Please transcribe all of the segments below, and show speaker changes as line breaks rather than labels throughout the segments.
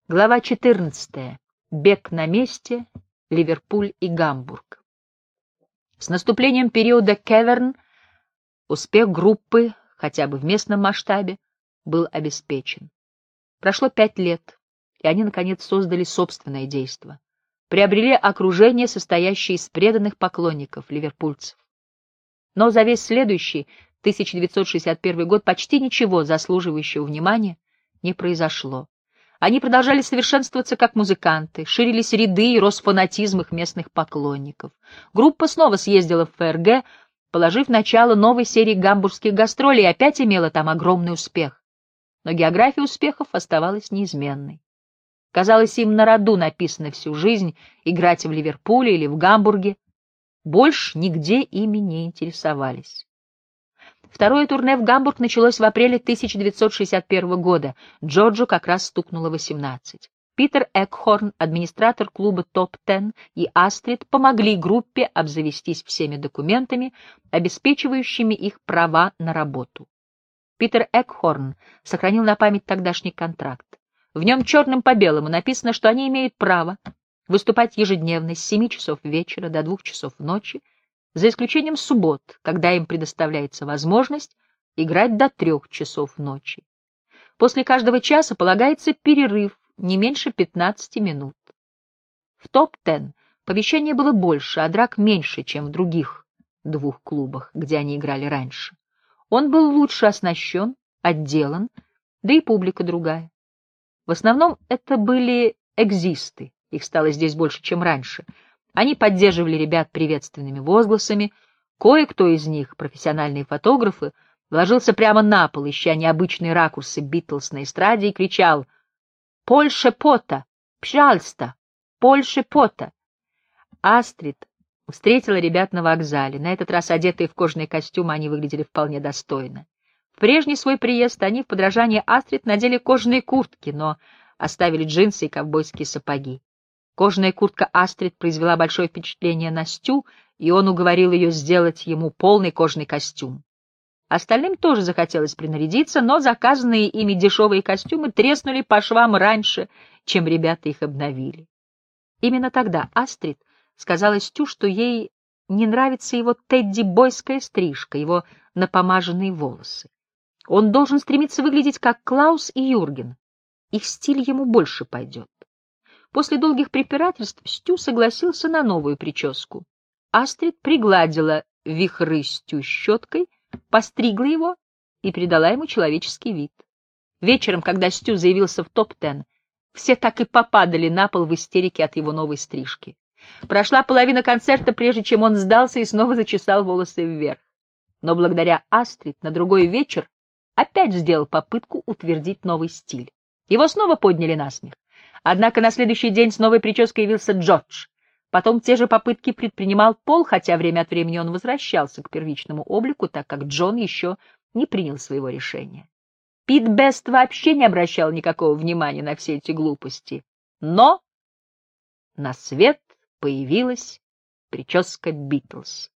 Глава 14. Бег на месте. Ливерпуль и Гамбург. С наступлением периода Кеверн успех группы, хотя бы в местном масштабе, был обеспечен. Прошло 5 лет, и они, наконец, создали собственное действо. Приобрели окружение, состоящее из преданных поклонников, ливерпульцев. Но за весь следующий, 1961 год, почти ничего заслуживающего внимания не произошло. Они продолжали совершенствоваться как музыканты, ширились ряды и рос фанатизм их местных поклонников. Группа снова съездила в ФРГ, положив начало новой серии гамбургских гастролей, и опять имела там огромный успех. Но география успехов оставалась неизменной. Казалось, им на роду написано всю жизнь играть в Ливерпуле или в Гамбурге. Больше нигде ими не интересовались. Второе турне в Гамбург началось в апреле 1961 года. Джорджу как раз стукнуло 18. Питер Экхорн, администратор клуба «Топ-10», и Астрид помогли группе обзавестись всеми документами, обеспечивающими их права на работу. Питер Экхорн сохранил на память тогдашний контракт. В нем черным по белому написано, что они имеют право выступать ежедневно с 7 часов вечера до 2 часов ночи, за исключением суббот, когда им предоставляется возможность играть до 3 часов ночи. После каждого часа полагается перерыв не меньше 15 минут. В топ-10 помещение было больше, а драк меньше, чем в других 2 клубах, где они играли раньше. Он был лучше оснащен, отделан, да и публика другая. В основном это были экзисты, их стало здесь больше, чем раньше. Они поддерживали ребят приветственными возгласами. Кое-кто из них, профессиональные фотографы, ложился прямо на пол, ища необычные ракурсы Битлз на эстраде, и кричал «Польше пота! Пжалста! Польше пота!». Астрид встретила ребят на вокзале. На этот раз, одетые в кожаные костюмы, они выглядели вполне достойно. В прежний свой приезд они в подражание Астрид надели кожаные куртки, но оставили джинсы и ковбойские сапоги. Кожаная куртка Астрид произвела большое впечатление на Стю, и он уговорил ее сделать ему полный кожаный костюм. Остальным тоже захотелось принарядиться, но заказанные ими дешевые костюмы треснули по швам раньше, чем ребята их обновили. Именно тогда Астрид сказала Стю, что ей не нравится его тедди-бойская стрижка, его напомаженные волосы. Он должен стремиться выглядеть как Клаус и Юрген. Их стиль ему больше пойдет. После долгих препирательств Стю согласился на новую прическу. Астрид пригладила вихры Стю щеткой, постригла его и придала ему человеческий вид. Вечером, когда Стю заявился в топ-10, все так и попадали на пол в истерике от его новой стрижки. Прошла половина концерта, прежде чем он сдался и снова зачесал волосы вверх. Но благодаря Астрид на другой вечер опять сделал попытку утвердить новый стиль. Его снова подняли на смех. Однако на следующий день с новой прической явился Джордж. Потом те же попытки предпринимал Пол, хотя время от времени он возвращался к первичному облику, так как Джон еще не принял своего решения. Пит Бест вообще не обращал никакого внимания на все эти глупости. Но на свет появилась прическа Битлз.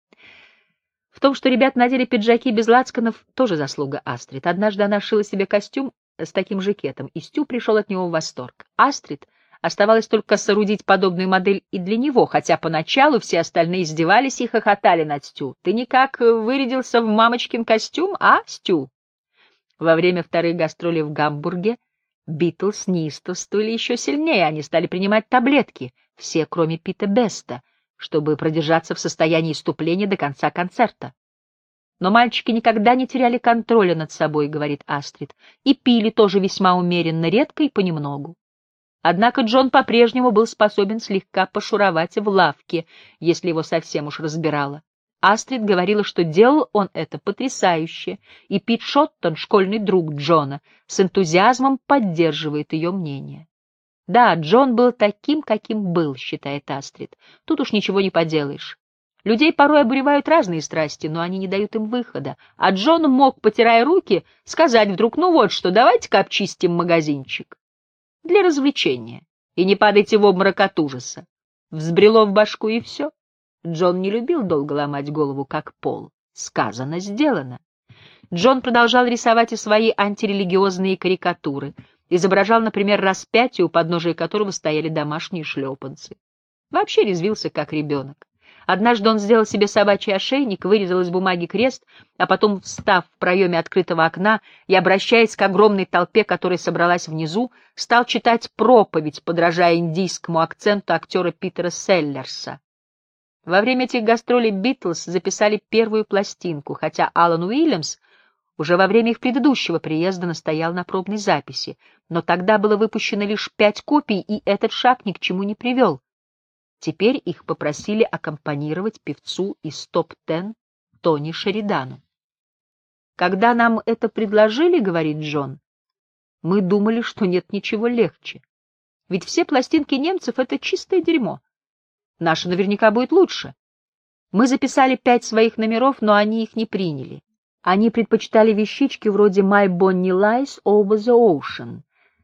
В том, что ребята надели пиджаки без лацканов, тоже заслуга Астрид. Однажды она шила себе костюм с таким жакетом, и Стю пришел от него в восторг. Астрид оставалось только соорудить подобную модель и для него, хотя поначалу все остальные издевались и хохотали над Стю. «Ты никак вырядился в мамочкин костюм, а, Стю?» Во время вторых гастролей в Гамбурге Битлз неистовствовали еще сильнее. Они стали принимать таблетки, все, кроме Пита Беста, чтобы продержаться в состоянии иступления до конца концерта. Но мальчики никогда не теряли контроля над собой, говорит Астрид, и пили тоже весьма умеренно, редко и понемногу. Однако Джон по-прежнему был способен слегка пошуровать в лавке, если его совсем уж разбирало. Астрид говорила, что делал он это потрясающе, и Пит Шоттон, школьный друг Джона, с энтузиазмом поддерживает ее мнение. Да, Джон был таким, каким был, считает Астрид. Тут уж ничего не поделаешь. Людей порой обуревают разные страсти, но они не дают им выхода. А Джон мог, потирая руки, сказать вдруг: «Ну вот что, давайте-ка обчистим магазинчик». Для развлечения. И не падайте в обморок от ужаса. Взбрело в башку, и все. Джон не любил долго ломать голову, как Пол. Сказано, сделано. Джон продолжал рисовать и свои антирелигиозные карикатуры. изображал, например, распятие, у подножия которого стояли домашние шлепанцы. Вообще резвился, как ребенок. Однажды он сделал себе собачий ошейник, вырезал из бумаги крест, а потом, встав в проеме открытого окна и обращаясь к огромной толпе, которая собралась внизу, стал читать проповедь, подражая индийскому акценту актера Питера Селлерса. Во время этих гастролей Битлз записали первую пластинку, хотя Алан Уильямс уже во время их предыдущего приезда настоял на пробной записи, но тогда было выпущено лишь 5 копий, и этот шаг ни к чему не привел. Теперь их попросили аккомпанировать певцу из топ-10 Тони Шеридану. «Когда нам это предложили, — говорит Джон, — мы думали, что нет ничего легче. Ведь все пластинки немцев — это чистое дерьмо. Наша наверняка будет лучше. Мы записали 5 своих номеров, но они их не приняли. Они предпочитали вещички вроде «My Bonnie Lies Over the Ocean».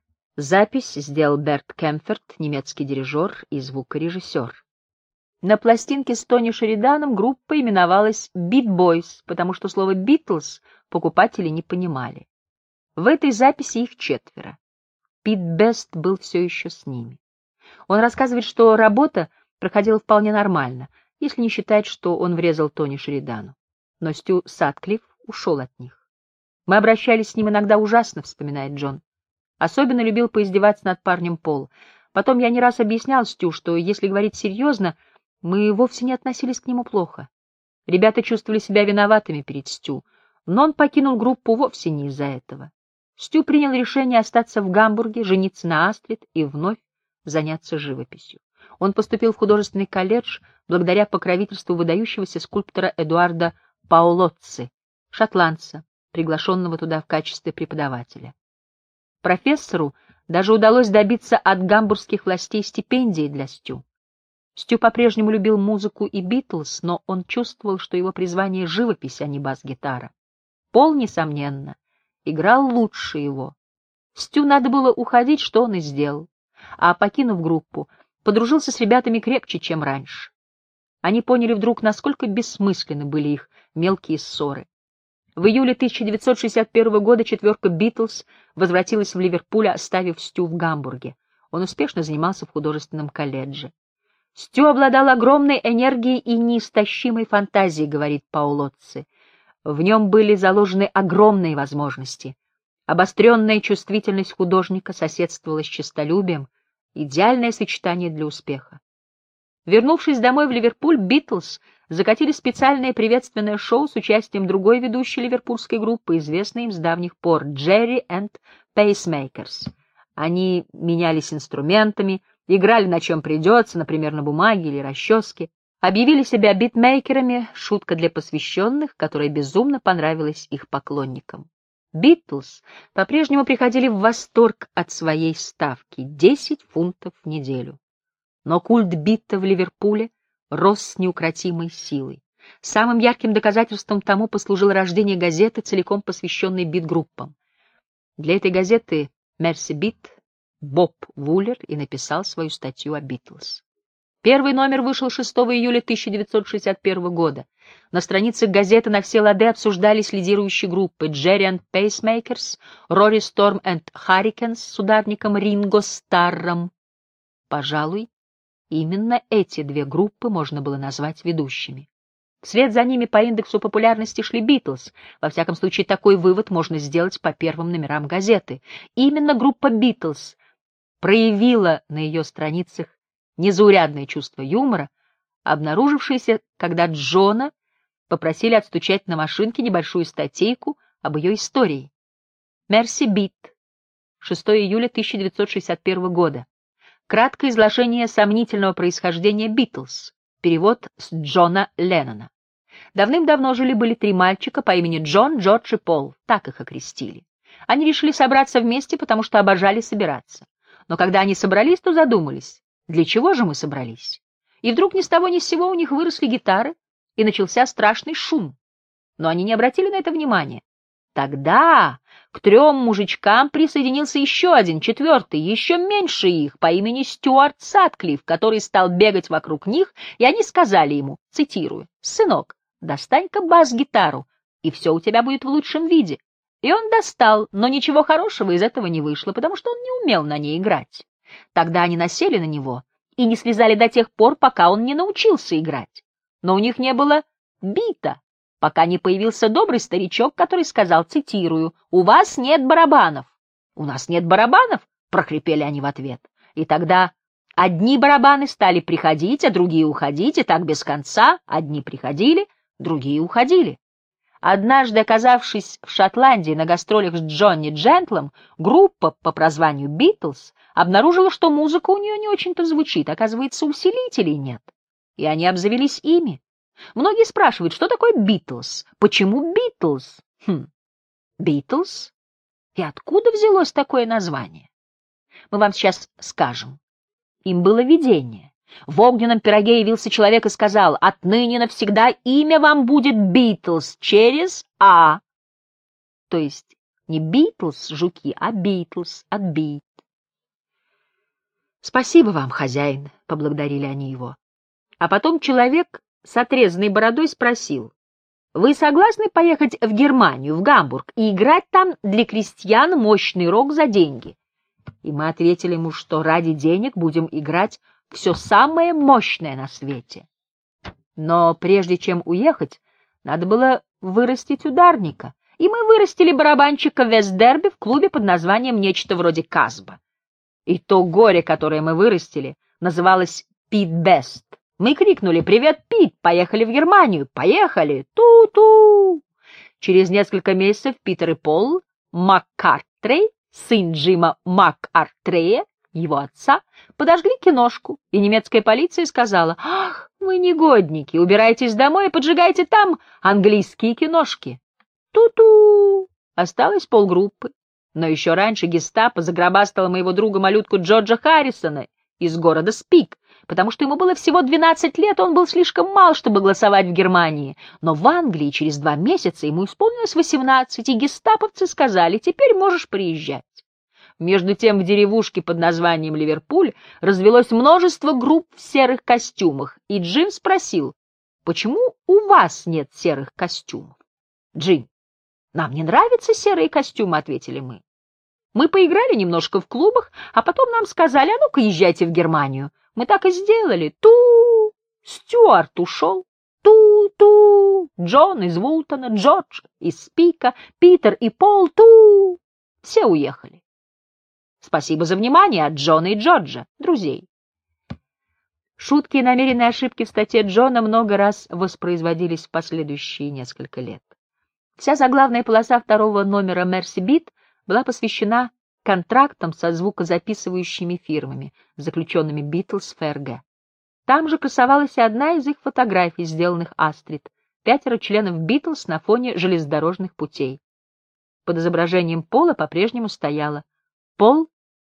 Запись сделал Берт Кемферт, немецкий дирижер и звукорежиссер. На пластинке с Тони Шериданом группа именовалась «Beat Boys», потому что слово «Битлз» покупатели не понимали. В этой записи их 4. Пит Бест был все еще с ними. Он рассказывает, что работа проходила вполне нормально, если не считать, что он врезал Тони Шеридану. Но Стю Сатклифф ушел от них. «Мы обращались с ним иногда ужасно», — вспоминает Джон. Особенно любил поиздеваться над парнем Пол. Потом я не раз объяснял Стю, что, если говорить серьезно, мы вовсе не относились к нему плохо. Ребята чувствовали себя виноватыми перед Стю, но он покинул группу вовсе не из-за этого. Стю принял решение остаться в Гамбурге, жениться на Астрид и вновь заняться живописью. Он поступил в художественный колледж благодаря покровительству выдающегося скульптора Эдуарда Паолоцци, шотландца, приглашенного туда в качестве преподавателя. Профессору даже удалось добиться от гамбургских властей стипендии для Стю. Стю по-прежнему любил музыку и Битлз, но он чувствовал, что его призвание — живопись, а не бас-гитара. Пол, несомненно, играл лучше его. Стю надо было уходить, что он и сделал, а, покинув группу, подружился с ребятами крепче, чем раньше. Они поняли вдруг, насколько бессмысленны были их мелкие ссоры. В июле 1961 года 4 Битлз возвратилась в Ливерпуль, оставив Стю в Гамбурге. Он успешно занимался в художественном колледже. «Стю обладал огромной энергией и неистощимой фантазией», — говорит Паолоцци. «В нем были заложены огромные возможности. Обостренная чувствительность художника соседствовала с честолюбием, идеальное сочетание для успеха». Вернувшись домой в Ливерпуль, Битлз закатили специальное приветственное шоу с участием другой ведущей ливерпульской группы, известной им с давних пор, Джерри энд Пейсмейкерс. Они менялись инструментами, играли на чем придется, например, на бумаге или расческе, объявили себя битмейкерами, шутка для посвященных, которая безумно понравилась их поклонникам. Битлз по-прежнему приходили в восторг от своей ставки — 10 фунтов в неделю. Но культ бита в Ливерпуле рос с неукротимой силой. Самым ярким доказательством тому послужило рождение газеты, целиком посвященной бит-группам. Для этой газеты «Мерси Бит» Боб Вуллер и написал свою статью о Битлз. Первый номер вышел 6 июля 1961 года. На страницах газеты на все лады обсуждались лидирующие группы Джерри энд Пейсмейкерс, Рори Сторм энд Харрикенс с ударником Ринго Старром. Пожалуй, именно эти 2 группы можно было назвать ведущими. Вслед за ними по индексу популярности шли Битлз. Во всяком случае, такой вывод можно сделать по первым номерам газеты. Именно группа Битлз проявила на ее страницах незаурядное чувство юмора, обнаружившееся, когда Джона попросили отстучать на машинке небольшую статейку об ее истории. «Мерси Бит», 6 июля 1961 года. Краткое изложение сомнительного происхождения Битлз. Перевод с Джона Леннона. Давным-давно жили-были 3 мальчика по имени Джон, Джордж и Пол, так их окрестили. Они решили собраться вместе, потому что обожали собираться. Но когда они собрались, то задумались, для чего же мы собрались? И вдруг ни с того ни с сего у них выросли гитары, и начался страшный шум. Но они не обратили на это внимания. Тогда к 3 мужичкам присоединился еще один, 4-й, еще меньше их, по имени Стюарт Сатклифф, который стал бегать вокруг них, и они сказали ему, цитирую: «Сынок, достань-ка бас-гитару, и все у тебя будет в лучшем виде. И он достал, но ничего хорошего из этого не вышло, потому что он не умел на ней играть. Тогда они насели на него и не слезали до тех пор, пока он не научился играть. Но у них не было бита, пока не появился добрый старичок, который сказал, цитирую, «У вас нет барабанов». «У нас нет барабанов», — прохрипели они в ответ. И тогда одни барабаны стали приходить, а другие уходить, и так без конца. Одни приходили, другие уходили. Однажды, оказавшись в Шотландии на гастролях с Джонни Джентлом, группа по прозванию «Битлз» обнаружила, что музыка у нее не очень-то звучит, оказывается, усилителей нет. И они обзавелись ими. Многие спрашивают, что такое «Битлз», почему «Битлз»? «Битлз»? И откуда взялось такое название? Мы вам сейчас скажем. Им было видение. В огненном пироге явился человек и сказал, «Отныне навсегда имя вам будет Битлз через «А». То есть не Битлз, жуки, а Битлз, от бит. «Спасибо вам, хозяин», — поблагодарили они его. А потом человек с отрезанной бородой спросил, «Вы согласны поехать в Германию, в Гамбург, и играть там для крестьян мощный рок за деньги?» И мы ответили ему, что ради денег будем играть все самое мощное на свете. Но прежде чем уехать, надо было вырастить ударника, и мы вырастили барабанщика в Вестдерби в клубе под названием нечто вроде Казба. И то горе, которое мы вырастили, называлось Пит Бест. Мы крикнули «Привет, Пит! Поехали в Германию! Поехали! Ту-ту!» Через несколько месяцев Питер и Пол Маккартрей, сын Джима Маккартрея, его отца, подожгли киношку, и немецкая полиция сказала, «Ах, вы негодники, убирайтесь домой и поджигайте там английские киношки». Ту-ту! Осталось полгруппы. Но еще раньше гестапо загробастало моего друга-малютку Джорджа Харрисона из города Спик, потому что ему было всего 12 лет, он был слишком мал, чтобы голосовать в Германии. Но в Англии через 2 месяца ему исполнилось 18, и гестаповцы сказали, «Теперь можешь приезжать». Между тем в деревушке под названием Ливерпуль развелось множество групп в серых костюмах, и Джим спросил, «Почему у вас нет серых костюмов?» «Джим, нам не нравятся серые костюмы», — ответили мы. Мы поиграли немножко в клубах, а потом нам сказали, «А ну-ка езжайте в Германию». Мы так и сделали. Ту! Стюарт ушел. Ту-ту! Джон из Вултона, Джордж из Спика, Питер и Пол. Ту! Все уехали. Спасибо за внимание от Джона и Джорджа, друзей. Шутки и намеренные ошибки в статье Джона много раз воспроизводились в последующие несколько лет. Вся заглавная полоса 2-го номера «Мерси Бит» была посвящена контрактам со звукозаписывающими фирмами, заключенными Битлз в ФРГ. Там же красовалась и одна из их фотографий, сделанных Астрид, 5 членов Битлз на фоне железнодорожных путей. Под изображением Пола по-прежнему стояло Пол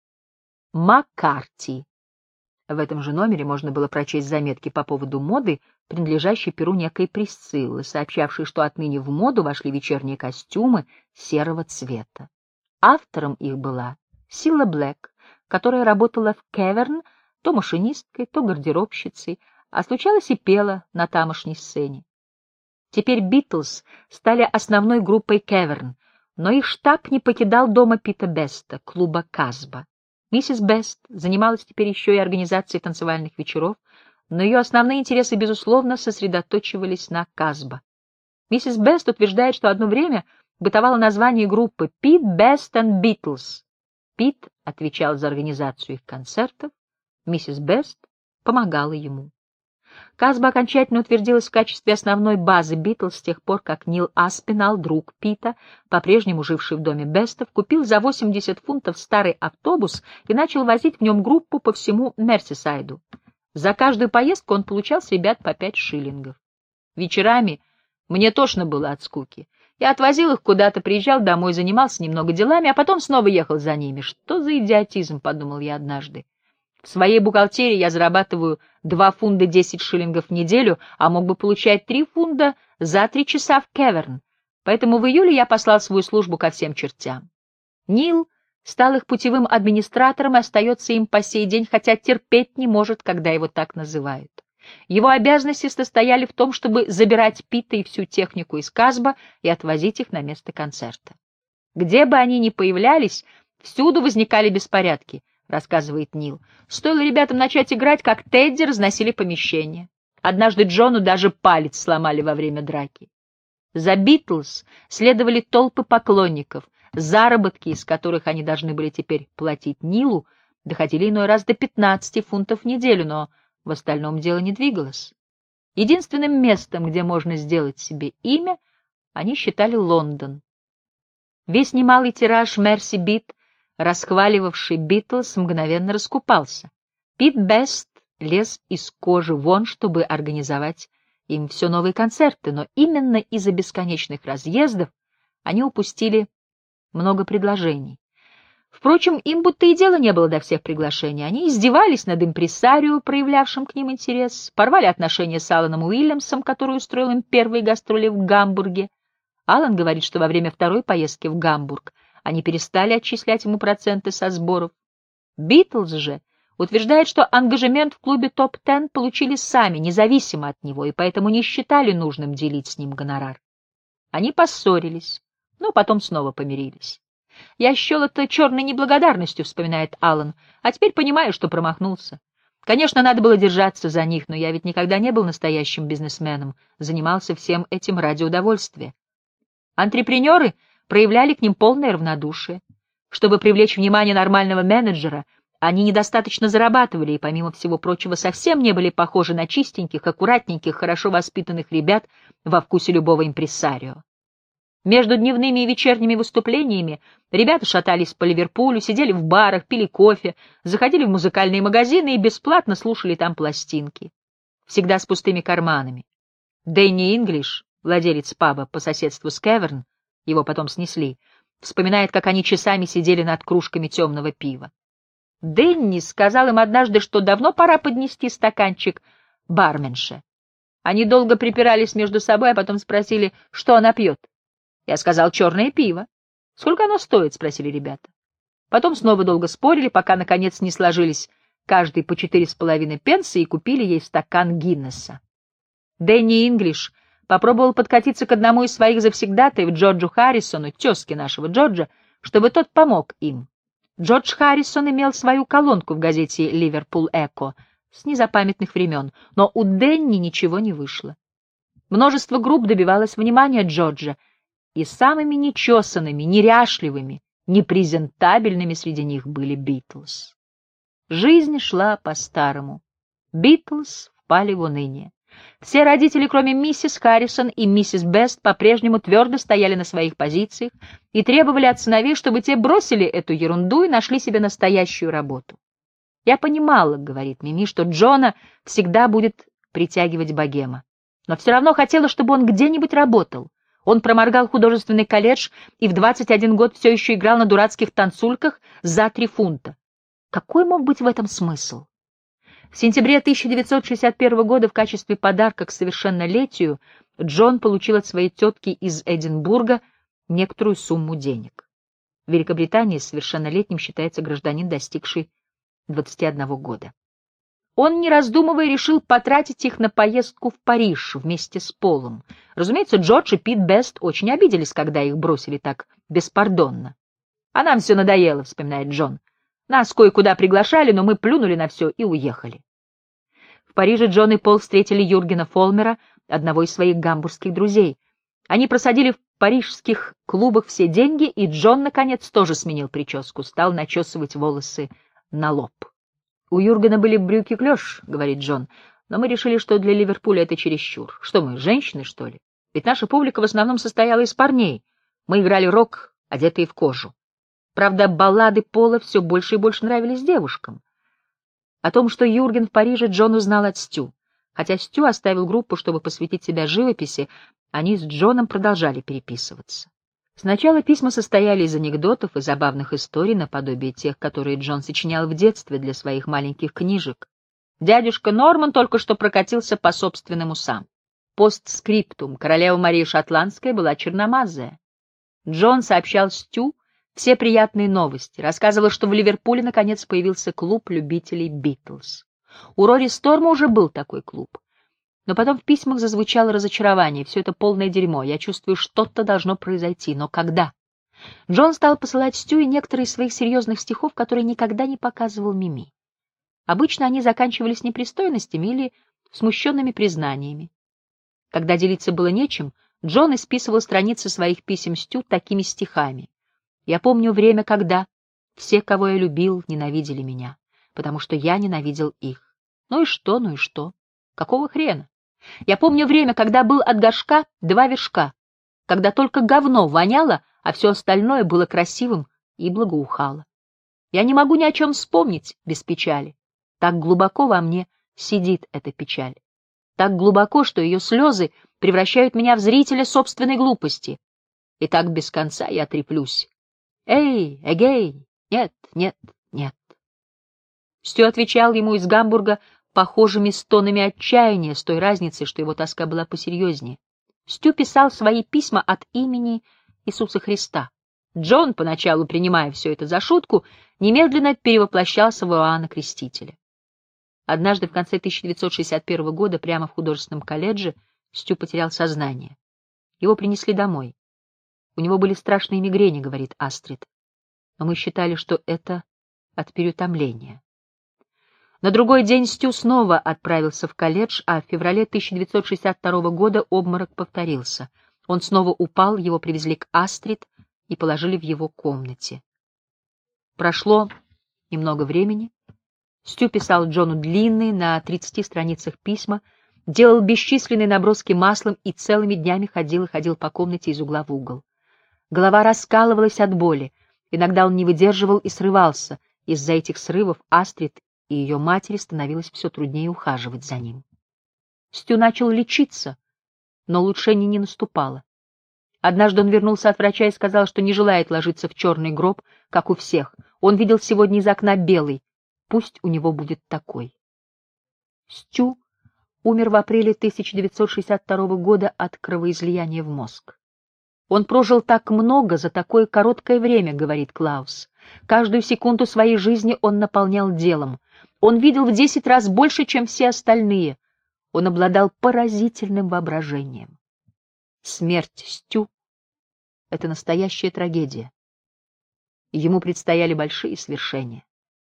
Маккарти. В этом же номере можно было прочесть заметки по поводу моды, принадлежащей перу некой Присциллы, сообщавшей, что отныне в моду вошли вечерние костюмы серого цвета. Автором их была Сила Блэк, которая работала в Кеверн то машинисткой, то гардеробщицей, а случалось и пела на тамошней сцене. Теперь Битлз стали основной группой Кеверн, но их штаб не покидал дома Пита Беста, клуба Казба. Миссис Бест занималась теперь еще и организацией танцевальных вечеров, но ее основные интересы, безусловно, сосредоточивались на Казба. Миссис Бест утверждает, что одно время бытовало название группы «Пит Бест and Beatles». Пит отвечал за организацию их концертов, миссис Бест помогала ему. Казба окончательно утвердилась в качестве основной базы Битлз с тех пор, как Нил Аспиналл, друг Пита, по-прежнему живший в доме Бестов, купил за 80 фунтов старый автобус и начал возить в нем группу по всему Мерсисайду. За каждую поездку он получал с ребят по 5 шиллингов. Вечерами мне тошно было от скуки. Я отвозил их куда-то, приезжал домой, занимался немного делами, а потом снова ехал за ними. Что за идиотизм, подумал я однажды. В своей бухгалтерии я зарабатываю 2 фунта 10 шиллингов в неделю, а мог бы получать 3 фунта за 3 часа в Кеверн. Поэтому в июле я послал свою службу ко всем чертям. Нил стал их путевым администратором и остается им по сей день, хотя терпеть не может, когда его так называют. Его обязанности состояли в том, чтобы забирать Пита и всю технику из Казба и отвозить их на место концерта. Где бы они ни появлялись, всюду возникали беспорядки, рассказывает Нил. Стоило ребятам начать играть, как Тедди разносили помещение. Однажды Джону даже палец сломали во время драки. За Битлз следовали толпы поклонников, заработки, из которых они должны были теперь платить Нилу, доходили иной раз до 15 фунтов в неделю, но в остальном дело не двигалось. Единственным местом, где можно сделать себе имя, они считали Лондон. Весь немалый тираж Мерси Бит, расхваливавший Битлз, мгновенно раскупался. Пит Бест лез из кожи вон, чтобы организовать им все новые концерты, но именно из-за бесконечных разъездов они упустили много предложений. Впрочем, им будто и дела не было до всех приглашений. Они издевались над импресарио, проявлявшим к ним интерес, порвали отношения с Аланом Уильямсом, который устроил им первые гастроли в Гамбурге. Алан говорит, что во время второй поездки в Гамбург они перестали отчислять ему проценты со сборов. Битлз же утверждает, что ангажемент в клубе «Топ-10» получили сами, независимо от него, и поэтому не считали нужным делить с ним гонорар. Они поссорились, но потом снова помирились. «Я счел это черной неблагодарностью», — вспоминает Алан, «а теперь понимаю, что промахнулся. Конечно, надо было держаться за них, но я ведь никогда не был настоящим бизнесменом, занимался всем этим ради удовольствия». Антрепренеры проявляли к ним полное равнодушие. Чтобы привлечь внимание нормального менеджера, они недостаточно зарабатывали и, помимо всего прочего, совсем не были похожи на чистеньких, аккуратненьких, хорошо воспитанных ребят во вкусе любого импресарио. Между дневными и вечерними выступлениями ребята шатались по Ливерпулю, сидели в барах, пили кофе, заходили в музыкальные магазины и бесплатно слушали там пластинки. Всегда с пустыми карманами. Дэнни Инглиш, владелец паба по соседству с Кеверн, его потом снесли, вспоминает, как они часами сидели над кружками темного пива. Дэнни сказал им однажды, что давно пора поднести стаканчик барменше. Они долго припирались между собой, а потом спросили, что она пьет. Я сказал, черное пиво. Сколько оно стоит? Спросили ребята. Потом снова долго спорили, пока, наконец, не сложились каждый по 4,5 пенса и купили ей стакан Гиннесса. Дэнни Инглиш попробовал подкатиться к одному из своих завсегдатаев, Джорджу Харрисону, тезке нашего Джорджа, чтобы тот помог им. Джордж Харрисон имел свою колонку в газете «Ливерпуль Эко» с незапамятных времен, но у Дэнни ничего не вышло. Множество групп добивалось внимания Джорджа, и самыми нечесанными, неряшливыми, непрезентабельными среди них были Битлз. Жизнь шла по-старому. Битлз впали в уныние. Все родители, кроме миссис Харрисон и миссис Бест, по-прежнему твердо стояли на своих позициях и требовали от сыновей, чтобы те бросили эту ерунду и нашли себе настоящую работу. «Я понимала, — говорит Мими, — что Джона всегда будет притягивать богема, но все равно хотела, чтобы он где-нибудь работал. Он проморгал художественный колледж и в 21 год все еще играл на дурацких танцульках за 3 фунта. Какой мог быть в этом смысл? В сентябре 1961 года в качестве подарка к совершеннолетию Джон получил от своей тетки из Эдинбурга некоторую сумму денег. В Великобритании совершеннолетним считается гражданин, достигший 21 года. Он, не раздумывая, решил потратить их на поездку в Париж вместе с Полом. Разумеется, Джордж и Пит Бест очень обиделись, когда их бросили так беспардонно. «А нам все надоело», — вспоминает Джон. «Нас кое-куда приглашали, но мы плюнули на все и уехали». В Париже Джон и Пол встретили Юргена Фолмера, одного из своих гамбургских друзей. Они просадили в парижских клубах все деньги, и Джон, наконец, тоже сменил прическу, стал начесывать волосы на лоб. «У Юргена были брюки-клёш», — говорит Джон, — «но мы решили, что для Ливерпуля это чересчур. Что мы, женщины, что ли? Ведь наша публика в основном состояла из парней. Мы играли рок, одетые в кожу. Правда, баллады Пола все больше и больше нравились девушкам». О том, что Юрген в Париже, Джон узнал от Стю. Хотя Стю оставил группу, чтобы посвятить себя живописи, они с Джоном продолжали переписываться. Сначала письма состояли из анекдотов и забавных историй, наподобие тех, которые Джон сочинял в детстве для своих маленьких книжек. Дядюшка Норман только что прокатился по собственным усам. Постскриптум: королева Мария Шотландская была черномазая. Джон сообщал Стю все приятные новости, рассказывал, что в Ливерпуле наконец появился клуб любителей Битлз. У Рори Сторма уже был такой клуб. Но потом в письмах зазвучало разочарование. Все это полное дерьмо. Я чувствую, что-то должно произойти. Но когда? Джон стал посылать Стюи некоторые из своих серьезных стихов, которые никогда не показывал Мими. Обычно они заканчивались непристойностями или смущенными признаниями. Когда делиться было нечем, Джон исписывал страницы своих писем Стю такими стихами. «Я помню время, когда все, кого я любил, ненавидели меня, потому что я ненавидел их. Ну и что, ну и что? Какого хрена? Я помню время, когда был от горшка 2 вершка, когда только говно воняло, а все остальное было красивым и благоухало. Я не могу ни о чем вспомнить без печали. Так глубоко во мне сидит эта печаль. Так глубоко, что ее слезы превращают меня в зрителя собственной глупости. И так без конца я треплюсь. Эй, эгей, нет, нет, нет». Стю отвечал ему из Гамбурга похожими стонами отчаяния, с той разницей, что его тоска была посерьезнее. Стю писал свои письма от имени Иисуса Христа. Джон, поначалу принимая все это за шутку, немедленно перевоплощался в Иоанна Крестителя. Однажды в конце 1961 года прямо в художественном колледже Стю потерял сознание. Его принесли домой. У него были страшные мигрени, говорит Астрид, но мы считали, что это от переутомления. На другой день Стю снова отправился в колледж, а в феврале 1962 года обморок повторился. Он снова упал, его привезли к Астрид и положили в его комнате. Прошло немного времени. Стю писал Джону длинные, на 30 страницах письма, делал бесчисленные наброски маслом и целыми днями ходил и ходил по комнате из угла в угол. Голова раскалывалась от боли. Иногда он не выдерживал и срывался. Из-за этих срывов Астрид и ее матери становилось все труднее ухаживать за ним. Стю начал лечиться, но улучшение не наступало. Однажды он вернулся от врача и сказал, что не желает ложиться в черный гроб, как у всех. Он видел сегодня из окна белый. Пусть у него будет такой. Стю умер в апреле 1962 года от кровоизлияния в мозг. «Он прожил так много за такое короткое время», — говорит Клаус. «Каждую секунду своей жизни он наполнял делом. Он видел в 10 раз больше, чем все остальные. Он обладал поразительным воображением». Смерть Стю — это настоящая трагедия. Ему предстояли большие свершения.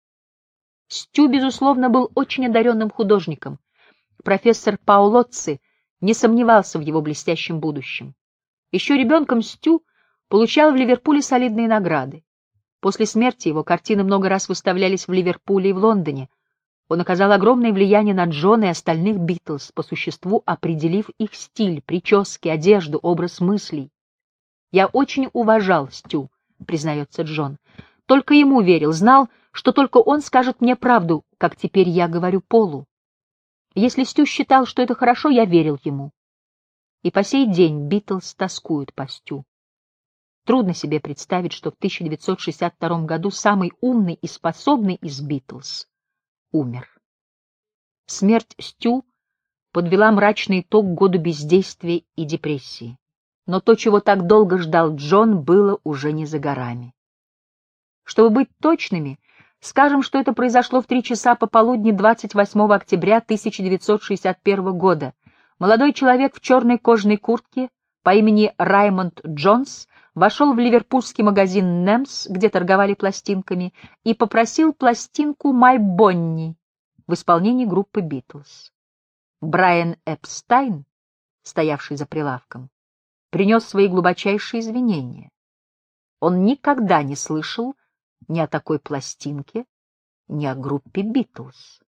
Стю, безусловно, был очень одаренным художником. Профессор Паолоцци не сомневался в его блестящем будущем. Еще ребенком Стю получал в Ливерпуле солидные награды. После смерти его картины много раз выставлялись в Ливерпуле и в Лондоне. Он оказал огромное влияние на Джона и остальных Битлз, по существу определив их стиль, прически, одежду, образ мыслей. «Я очень уважал Стю», — признается Джон. «Только ему верил, знал, что только он скажет мне правду, как теперь я говорю Полу. Если Стю считал, что это хорошо, я верил ему. И по сей день Битлз тоскуют по Стю. Трудно себе представить, что в 1962 году самый умный и способный из Битлз умер. Смерть Стю подвела мрачный итог году бездействия и депрессии. Но то, чего так долго ждал Джон, было уже не за горами. Чтобы быть точными, скажем, что это произошло в 3 часа пополудни 28 октября 1961 года. Молодой человек в черной кожаной куртке по имени Раймонд Джонс вошел в ливерпульский магазин «Немс», где торговали пластинками, и попросил пластинку «My Bonnie» в исполнении группы «Битлз». Брайан Эпстайн, стоявший за прилавком, принес свои глубочайшие извинения. Он никогда не слышал ни о такой пластинке, ни о группе «Битлз».